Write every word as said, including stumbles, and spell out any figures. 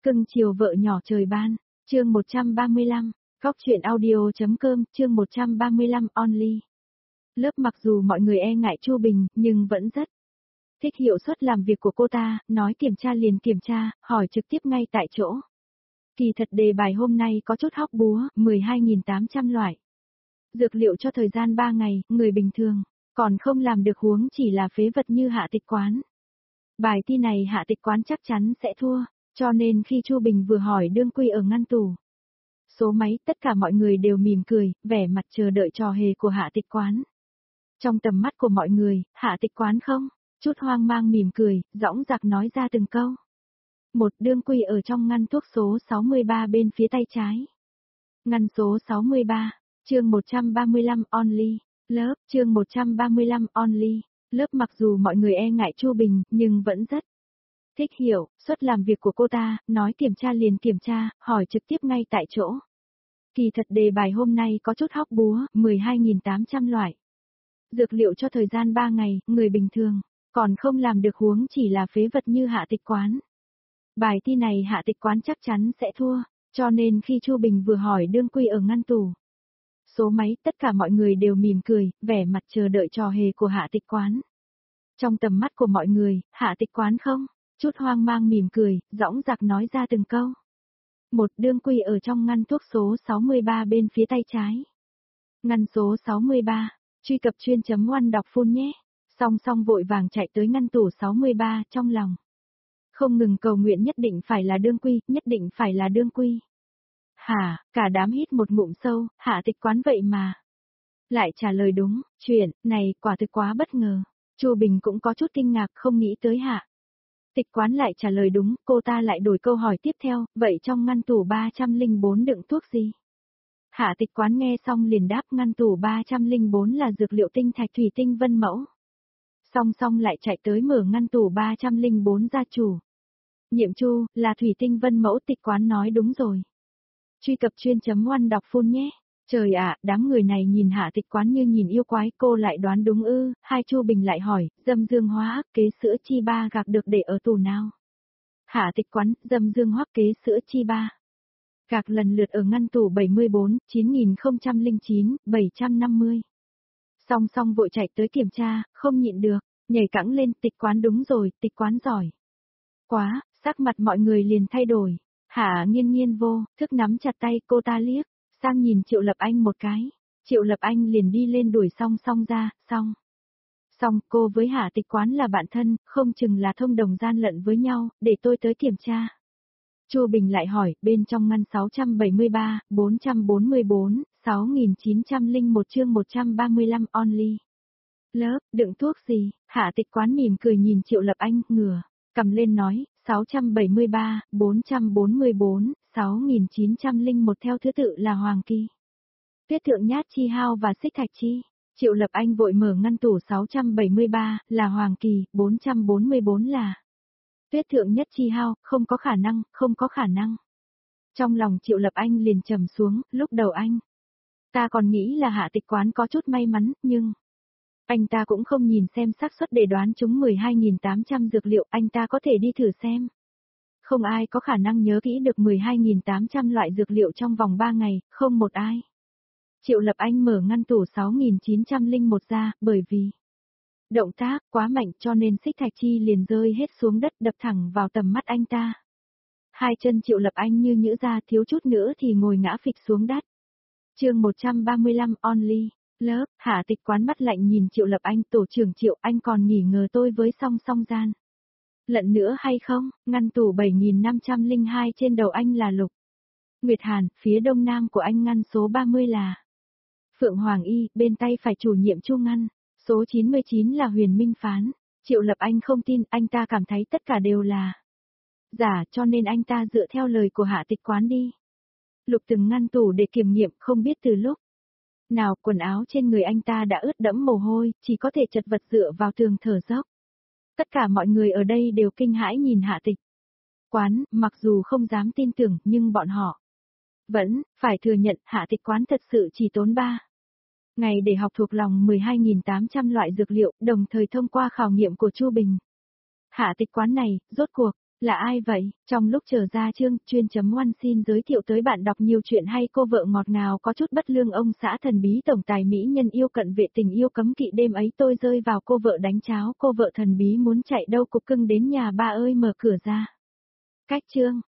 Cưng chiều vợ nhỏ trời ban, chương một trăm ba mươi lăm, Cóc truyện audio.com, chương một trăm ba mươi lăm only. Lớp mặc dù mọi người e ngại Chu Bình, nhưng vẫn rất thích hiệu suất làm việc của cô ta, nói kiểm tra liền kiểm tra, hỏi trực tiếp ngay tại chỗ. Kỳ thật đề bài hôm nay có chút hóc búa, mười hai nghìn tám trăm loại. Dược liệu cho thời gian ba ngày, người bình thường, còn không làm được huống chỉ là phế vật như Hạ Tịch Quán. Bài thi này Hạ Tịch Quán chắc chắn sẽ thua, cho nên khi Chu Bình vừa hỏi đương quy ở ngăn tủ số máy, tất cả mọi người đều mỉm cười, vẻ mặt chờ đợi trò hề của Hạ Tịch Quán. Trong tầm mắt của mọi người, Hạ Tịch Quán không chút hoang mang mỉm cười, dõng dạc nói ra từng câu. Một đương quy ở trong ngăn thuốc số sáu mươi ba bên phía tay trái. Ngăn số sáu mươi ba, chương một trăm ba mươi lăm only, lớp, chương một trăm ba mươi lăm only, lớp mặc dù mọi người e ngại Chu Bình, nhưng vẫn rất thích hiểu suất làm việc của cô ta, nói kiểm tra liền kiểm tra, hỏi trực tiếp ngay tại chỗ. Kỳ thật đề bài hôm nay có chút hóc búa, mười hai nghìn tám trăm loại. Dược liệu cho thời gian ba ngày, người bình thường, còn không làm được huống chỉ là phế vật như Hạ Tịch Quán. Bài thi này Hạ Tịch Quán chắc chắn sẽ thua, cho nên khi Chu Bình vừa hỏi đương quy ở ngăn tủ số máy, tất cả mọi người đều mỉm cười, vẻ mặt chờ đợi trò hề của Hạ Tịch Quán. Trong tầm mắt của mọi người, Hạ Tịch Quán không chút hoang mang mỉm cười, dõng dạc nói ra từng câu. Một đương quy ở trong ngăn thuốc số sáu mươi ba bên phía tay trái. Ngăn số sáu mươi ba, truy cập chuyên chấm one đọc full nhé. Song song vội vàng chạy tới ngăn tủ sáu mươi ba, trong lòng không ngừng cầu nguyện nhất định phải là đương quy, nhất định phải là đương quy. Hả, cả đám hít một ngụm sâu, Hạ Tịch Quán vậy mà lại trả lời đúng, chuyện này quả thực quá bất ngờ. Chu Bình cũng có chút kinh ngạc, không nghĩ tới Hạ Tịch Quán lại trả lời đúng, cô ta lại đổi câu hỏi tiếp theo, vậy trong ngăn tủ ba trăm lẻ bốn đựng thuốc gì? Hạ Tịch Quán nghe xong liền đáp ngăn tủ ba trăm lẻ bốn là dược liệu tinh thạch thủy tinh vân mẫu. Song song lại chạy tới mở ngăn tủ ba trăm lẻ bốn gia chủ. Nhiệm Chu, là thủy tinh vân mẫu. Tịch Quán nói đúng rồi. Truy cập chuyên chấm one đọc full nhé. Trời ạ, đám người này nhìn Hạ Tịch Quán như nhìn yêu quái, cô lại đoán đúng ư? Hai Chu Bình lại hỏi, dâm dương hóa ác kế sữa chi ba gạc được để ở tủ nào? Hạ Tịch Quán, dâm dương hóa kế sữa chi ba gạc lần lượt ở ngăn tủ bảy mươi bốn, chín nghìn không trăm lẻ chín, bảy trăm năm mươi. Song song vội chạy tới kiểm tra, không nhịn được, nhảy cẫng lên. Tịch Quán đúng rồi, Tịch Quán giỏi quá, sắc mặt mọi người liền thay đổi. Hạ Nghiên Nghiên vô thức nắm chặt tay cô ta, liếc sang nhìn Triệu Lập Anh một cái. Triệu Lập Anh liền đi lên đuổi Song Song ra. Song Song, cô với Hạ Tịch Quán là bạn thân, không chừng là thông đồng gian lận với nhau, để tôi tới kiểm tra. Chu Bình lại hỏi, bên trong ngăn sáu trăm bảy mươi ba, bốn trăm bốn mươi bốn, sáu nghìn chín trăm lẻ một chương một trăm ba mươi lăm only. Lớp, đựng thuốc gì? Hạ Tịch Quán mỉm cười nhìn Triệu Lập Anh, ngửa cầm lên nói, sáu trăm bảy mươi ba, bốn trăm bốn mươi bốn, sáu nghìn chín trăm lẻ một theo thứ tự là Hoàng Kỳ, Tuyết Thượng Nhát Chi Hao và Xích Thạch Chi. Triệu Lập Anh vội mở ngăn tủ sáu trăm bảy mươi ba, là Hoàng Kỳ, bốn trăm bốn mươi bốn là Tuyết Thượng Nhất Chi Hao, không có khả năng, không có khả năng. Trong lòng Triệu Lập Anh liền trầm xuống, lúc đầu anh ta còn nghĩ là Hạ Tịch Quán có chút may mắn, nhưng anh ta cũng không nhìn xem xác suất để đoán trúng mười hai nghìn tám trăm dược liệu, anh ta có thể đi thử xem. Không ai có khả năng nhớ kỹ được mười hai nghìn tám trăm loại dược liệu trong vòng ba ngày, không một ai. Triệu Lập Anh mở ngăn tủ sáu nghìn chín trăm lẻ một ra, bởi vì động tác quá mạnh cho nên Xích Thạch Chi liền rơi hết xuống đất, đập thẳng vào tầm mắt anh ta. Hai chân Triệu Lập Anh như nhũ ra, thiếu chút nữa thì ngồi ngã phịch xuống đất. Chương một trăm ba mươi lăm only. Lớp, Hạ Tịch Quán mắt lạnh nhìn Triệu Lập Anh, tổ trưởng Triệu, anh còn nghỉ ngờ tôi với Song Song gian lận nữa hay không? Ngăn tủ bảy nghìn năm trăm lẻ hai trên đầu anh là Lục Nguyệt Hàn, phía đông nam của anh ngăn số ba mươi là Phượng Hoàng Y, bên tay phải chủ nhiệm Chu ngăn số chín mươi chín là Huyền Minh Phán. Triệu Lập Anh không tin, anh ta cảm thấy tất cả đều là giả, cho nên anh ta dựa theo lời của Hạ Tịch Quán đi lục từng ngăn tủ để kiểm nghiệm, không biết từ lúc nào quần áo trên người anh ta đã ướt đẫm mồ hôi, chỉ có thể chật vật dựa vào tường thở dốc. Tất cả mọi người ở đây đều kinh hãi nhìn Hạ Tịch Quán, mặc dù không dám tin tưởng, nhưng bọn họ vẫn phải thừa nhận Hạ Tịch Quán thật sự chỉ tốn ba ngày để học thuộc lòng mười hai nghìn tám trăm loại dược liệu, đồng thời thông qua khảo nghiệm của Chu Bình. Hạ Tịch Quán này, rốt cuộc Là ai vậy? Trong lúc chờ ra chương, chuyên chấm one xin giới thiệu tới bạn đọc nhiều chuyện hay. Cô vợ ngọt ngào có chút bất lương, ông xã thần bí tổng tài mỹ nhân yêu cận vệ tình yêu cấm kỵ, đêm ấy tôi rơi vào cô vợ đánh cháo, cô vợ thần bí muốn chạy đâu cục cưng đến nhà ba ơi mở cửa ra. Cách chương